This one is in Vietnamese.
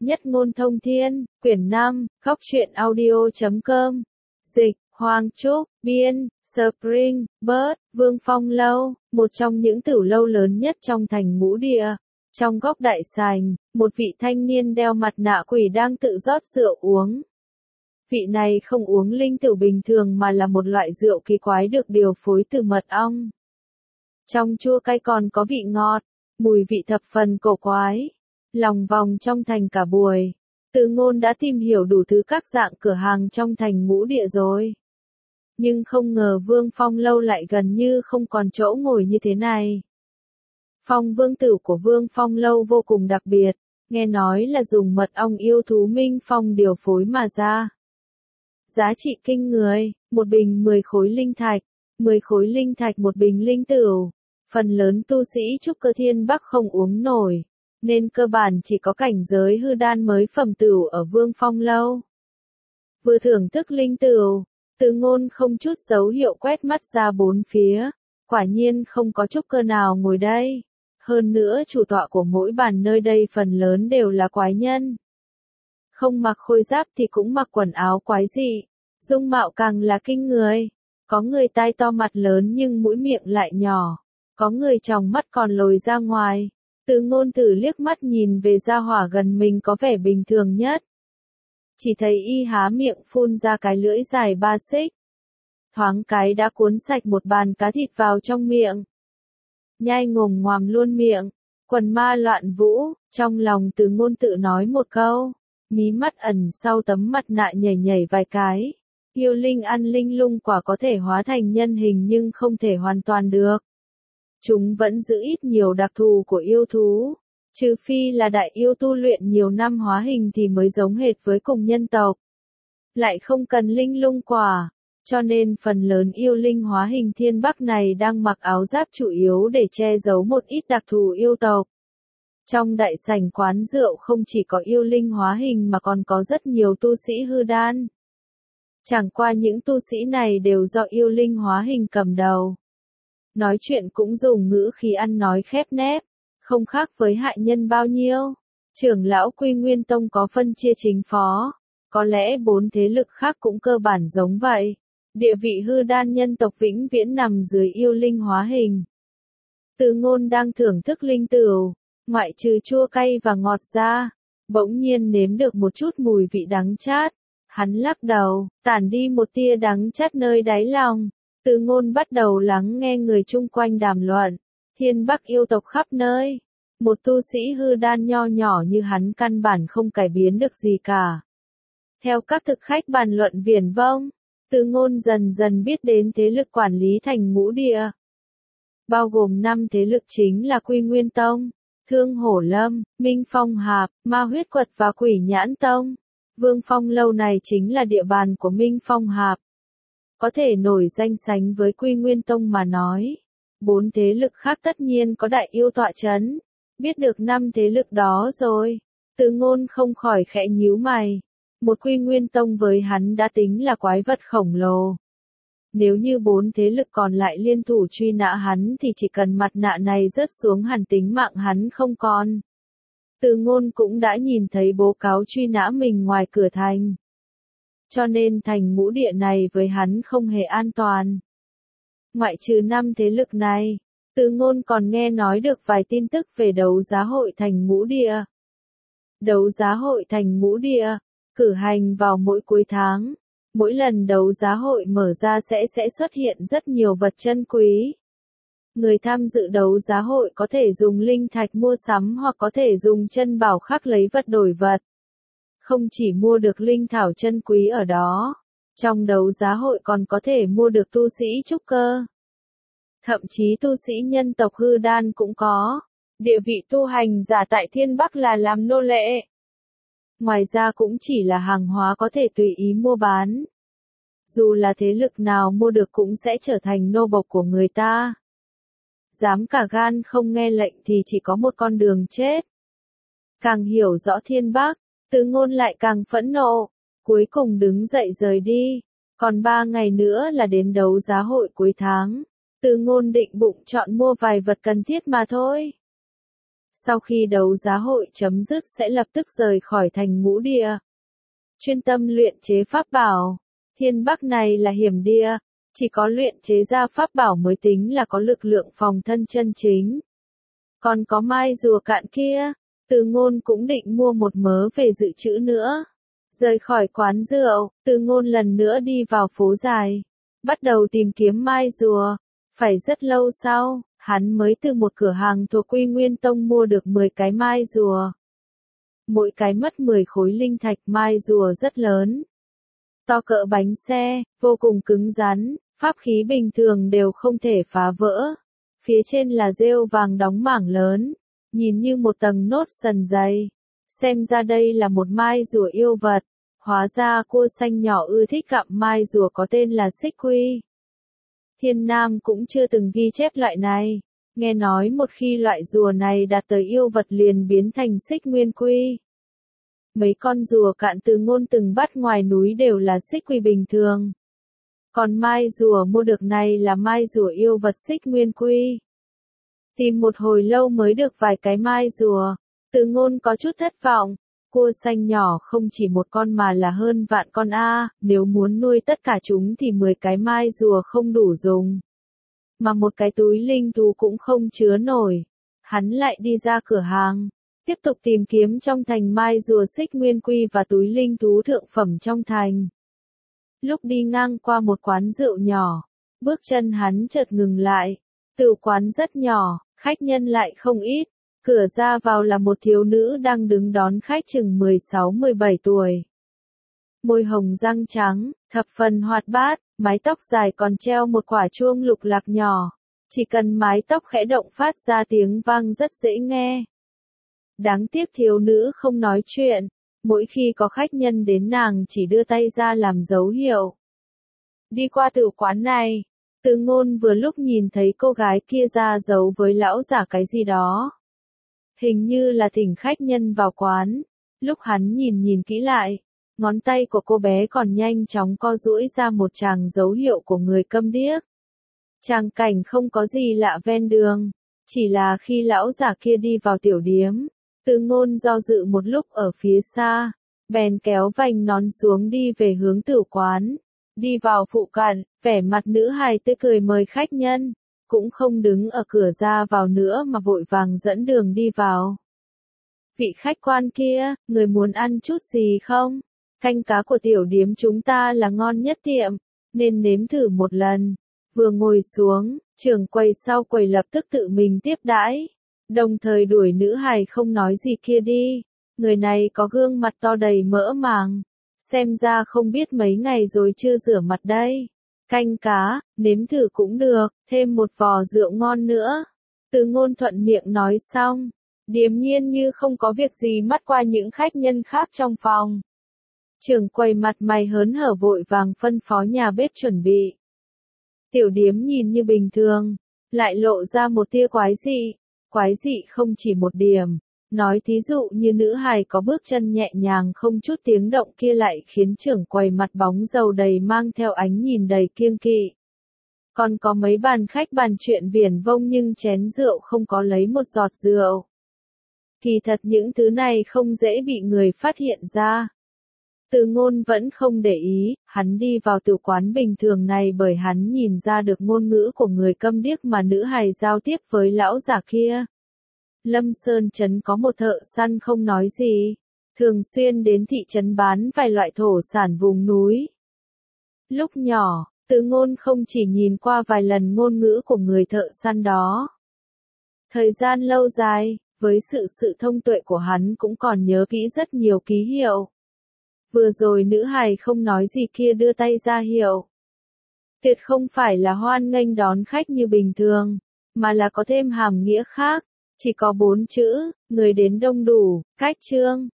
Nhất ngôn thông thiên, quyển 5, Góc truyện audio.com. Dịch, Hoàng Trúc, biên, Spring, Bird, Vương Phong Lâu, một trong những tửu lâu lớn nhất trong thành Ngũ Địa. Trong góc đại sảnh, một vị thanh niên đeo mặt nạ quỷ đang tự rót rượu uống. Vị này không uống linh tửu bình thường mà là một loại rượu kỳ quái được điều phối từ mật ong. Trong chua cay còn có vị ngọt, mùi vị thập phần cổ quái. Lòng vòng trong thành cả buổi, Từ Ngôn đã tìm hiểu đủ thứ các dạng cửa hàng trong thành Ngũ Địa rồi. Nhưng không ngờ Vương Phong Lâu lại gần như không còn chỗ ngồi như thế này. Phong vương tử của Vương Phong Lâu vô cùng đặc biệt, nghe nói là dùng mật ong yêu thú Minh Phong điều phối mà ra. Giá trị kinh người, một bình 10 khối linh thạch, 10 khối linh thạch một bình linh tửu. Phần lớn tu sĩ trúc cơ thiên bắc không uống nổi, nên cơ bản chỉ có cảnh giới hư đan mới phẩm tửu ở Vương Phong Lâu. Vừa thưởng thức linh tửu, Từ Ngôn không chút dấu hiệu quét mắt ra bốn phía, quả nhiên không có trúc cơ nào ngồi đây. Hơn nữa chủ tọa của mỗi bàn nơi đây phần lớn đều là quái nhân. Không mặc khôi giáp thì cũng mặc quần áo quái dị, dung mạo càng là kinh người. Có người tai to mặt lớn nhưng mũi miệng lại nhỏ, có người tròng mắt còn lồi ra ngoài. Từ Ngôn thử liếc mắt nhìn về gia hỏa gần mình có vẻ bình thường nhất. Chỉ thấy y há miệng phun ra cái lưỡi dài 3 xích. Thoáng cái đã cuốn sạch một bàn cá thịt vào trong miệng. Nhai ngồm ngoàm luôn miệng, quần ma loạn vũ, trong lòng Từ Ngôn tự nói một câu, mí mắt ẩn sau tấm mặt nạ nhảy nhảy vài cái. Yêu linh ăn linh lung quả có thể hóa thành nhân hình nhưng không thể hoàn toàn được. Chúng vẫn giữ ít nhiều đặc thù của yêu thú, trừ phi là đại yêu tu luyện nhiều năm hóa hình thì mới giống hệt với cùng nhân tộc. Lại không cần linh lung quả, cho nên phần lớn yêu linh hóa hình thiên bắc này đang mặc áo giáp chủ yếu để che giấu một ít đặc thù yêu tộc. Trong đại sảnh quán rượu không chỉ có yêu linh hóa hình mà còn có rất nhiều tu sĩ hư đan. Chẳng qua những tu sĩ này đều do yêu linh hóa hình cầm đầu. Nói chuyện cũng dùng ngữ khí ăn nói khép nép, không khác với hại nhân bao nhiêu. Trưởng lão Quy Nguyên Tông có phân chia chính phó, có lẽ 4 thế lực khác cũng cơ bản giống vậy. Địa vị hư đan nhân tộc vĩnh viễn nằm dưới yêu linh hóa hình. Từ Ngôn đang thưởng thức linh tửu, ngoại trừ chua cay và ngọt ra, bỗng nhiên nếm được một chút mùi vị đắng chát. Hắn lắc đầu, tản đi một tia đắng chát nơi đáy lòng. Từ Ngôn bắt đầu lắng nghe người chung quanh đàm luận. Thiên Bắc yêu tộc khắp nơi. Một tu sĩ hư đan nho nhỏ như hắn căn bản không cải biến được gì cả. Theo các thực khách bàn luận viển vông, Từ Ngôn dần dần biết đến thế lực quản lý thành Ngũ Địa. Bao gồm 5 thế lực chính là Quy Nguyên Tông, Thương Hổ Lâm, Minh Phong Hạp, Ma Huyết Quật và Quỷ Nhãn Tông. Vương Phong Lâu này chính là địa bàn của Minh Phong Hạp. Có thể nổi danh sánh với Quy Nguyên Tông mà nói. 4 thế lực khác tất nhiên có đại yêu tọa chấn. Biết được 5 thế lực đó rồi, Từ Ngôn không khỏi khẽ nhíu mày. Một Quy Nguyên Tông với hắn đã tính là quái vật khổng lồ. Nếu như 4 thế lực còn lại liên thủ truy nã hắn thì chỉ cần mặt nạ này rớt xuống hẳn tính mạng hắn không còn. Từ Ngôn cũng đã nhìn thấy bố cáo truy nã mình ngoài cửa thành. Cho nên thành Ngũ Địa này với hắn không hề an toàn. Ngoại trừ 5 thế lực này, Từ Ngôn còn nghe nói được vài tin tức về đấu giá hội thành Ngũ Địa. Đấu giá hội thành Ngũ Địa, cử hành vào mỗi cuối tháng. Mỗi lần đấu giá hội mở ra sẽ xuất hiện rất nhiều vật chân quý. Người tham dự đấu giá hội có thể dùng linh thạch mua sắm hoặc có thể dùng chân bảo khắc lấy vật đổi vật. Không chỉ mua được linh thảo chân quý ở đó, trong đấu giá hội còn có thể mua được tu sĩ trúc cơ. Thậm chí tu sĩ nhân tộc hư đan cũng có. Địa vị tu hành giả tại Thiên Bắc là làm nô lệ. Ngoài ra cũng chỉ là hàng hóa có thể tùy ý mua bán. Dù là thế lực nào mua được cũng sẽ trở thành nô bộc của người ta. Dám cả gan không nghe lệnh thì chỉ có một con đường chết. Càng hiểu rõ Thiên Bắc, Từ Ngôn lại càng phẫn nộ. Cuối cùng đứng dậy rời đi. Còn 3 ngày nữa là đến đấu giá hội cuối tháng. Từ Ngôn định bụng chọn mua vài vật cần thiết mà thôi. sau khi đấu giá hội chấm dứt sẽ lập tức rời khỏi thành Ngũ Địa. Chuyên tâm luyện chế pháp bảo. Thiên Bắc này là hiểm địa, chỉ có luyện chế ra pháp bảo mới tính là có lực lượng phòng thân chân chính. Còn có mai rùa cạn kia, Từ Ngôn cũng định mua một mớ về dự trữ nữa. Rời khỏi quán rượu, Từ Ngôn lần nữa đi vào phố dài, bắt đầu tìm kiếm mai rùa. Phải rất lâu sau, hắn mới từ một cửa hàng thuộc Quy Nguyên Tông mua được 10 cái mai rùa. Mỗi cái mất 10 khối linh thạch. Mai rùa rất lớn, to cỡ bánh xe, vô cùng cứng rắn, pháp khí bình thường đều không thể phá vỡ. Phía trên là rêu vàng đóng mảng lớn, nhìn như một tầng nốt sần dày. Xem ra đây là một mai rùa yêu vật. Hóa ra cua xanh nhỏ ưa thích gặm mai rùa có tên là xích quy. Thiên Nam cũng chưa từng ghi chép loại này. Nghe nói một khi loại rùa này đạt tới yêu vật liền biến thành xích nguyên quy. Mấy con rùa cạn Từ Ngôn từng bắt ngoài núi đều là xích quy bình thường. Còn mai rùa mua được này là mai rùa yêu vật xích nguyên quy. Tìm một hồi lâu mới được vài cái mai rùa. Từ Ngôn có chút thất vọng. Cua xanh nhỏ không chỉ một con mà là hơn vạn con a, nếu muốn nuôi tất cả chúng thì 10 cái mai rùa không đủ dùng. Mà một cái túi linh thú cũng không chứa nổi. Hắn lại đi ra cửa hàng, tiếp tục tìm kiếm trong thành mai rùa xích nguyên quy và túi linh thú thượng phẩm trong thành. Lúc đi ngang qua một quán rượu nhỏ, bước chân hắn chợt ngừng lại. Tửu quán rất nhỏ, khách nhân lại không ít. Cửa ra vào là một thiếu nữ đang đứng đón khách chừng 16-17 tuổi. Môi hồng răng trắng, thập phần hoạt bát, mái tóc dài còn treo một quả chuông lục lạc nhỏ. Chỉ cần mái tóc khẽ động phát ra tiếng vang rất dễ nghe. Đáng tiếc thiếu nữ không nói chuyện, mỗi khi có khách nhân đến nàng chỉ đưa tay ra làm dấu hiệu. Đi qua tửu quán này, Từ Ngôn vừa lúc nhìn thấy cô gái kia ra dấu với lão giả cái gì đó. Hình như là thỉnh khách nhân vào quán. Lúc hắn nhìn kỹ lại, ngón tay của cô bé còn nhanh chóng co duỗi ra một tràng dấu hiệu của người câm điếc. Tràng cảnh không có gì lạ ven đường, chỉ là khi lão giả kia đi vào tiểu điếm, Từ Ngôn do dự một lúc ở phía xa, bèn kéo vành nón xuống đi về hướng tửu quán. Đi vào phụ cận, vẻ mặt nữ hài tươi cười mời khách nhân. Cũng không đứng ở cửa ra vào nữa mà vội vàng dẫn đường đi vào. Vị khách quan kia, người muốn ăn chút gì không? Canh cá của tiểu điếm chúng ta là ngon nhất tiệm, nên nếm thử một lần. Vừa ngồi xuống, trưởng quầy sau quầy lập tức tự mình tiếp đãi, đồng thời đuổi nữ hài không nói gì kia đi. Người này có gương mặt to đầy mỡ màng, xem ra không biết mấy ngày rồi chưa rửa mặt đây. Canh cá, nếm thử cũng được, thêm một vò rượu ngon nữa. Từ Ngôn thuận miệng nói xong, điềm nhiên như không có việc gì mắt qua những khách nhân khác trong phòng. Trưởng quầy mặt mày hớn hở vội vàng phân phó nhà bếp chuẩn bị. Tiểu điếm nhìn như bình thường, lại lộ ra một tia quái dị. Quái dị không chỉ một điểm. Nói thí dụ như nữ hài có bước chân nhẹ nhàng không chút tiếng động kia lại khiến trưởng quầy mặt bóng dầu đầy mang theo ánh nhìn đầy kiêng kỵ. Còn có mấy bàn khách bàn chuyện viển vông nhưng chén rượu không có lấy một giọt rượu. Kỳ thật những thứ này không dễ bị người phát hiện ra. Từ Ngôn vẫn không để ý, hắn đi vào tửu quán bình thường này bởi hắn nhìn ra được ngôn ngữ của người câm điếc mà nữ hài giao tiếp với lão giả kia. Lâm Sơn Trấn có một thợ săn không nói gì, thường xuyên đến thị trấn bán vài loại thổ sản vùng núi. Lúc nhỏ, Từ Ngôn không chỉ nhìn qua vài lần ngôn ngữ của người thợ săn đó. Thời gian lâu dài, với sự thông tuệ của hắn cũng còn nhớ kỹ rất nhiều ký hiệu. Vừa rồi nữ hài không nói gì kia đưa tay ra hiệu. Tuyệt không phải là hoan nghênh đón khách như bình thường, mà là có thêm hàm nghĩa khác. Chỉ có 4 chữ, người đến đông đủ, cách trương.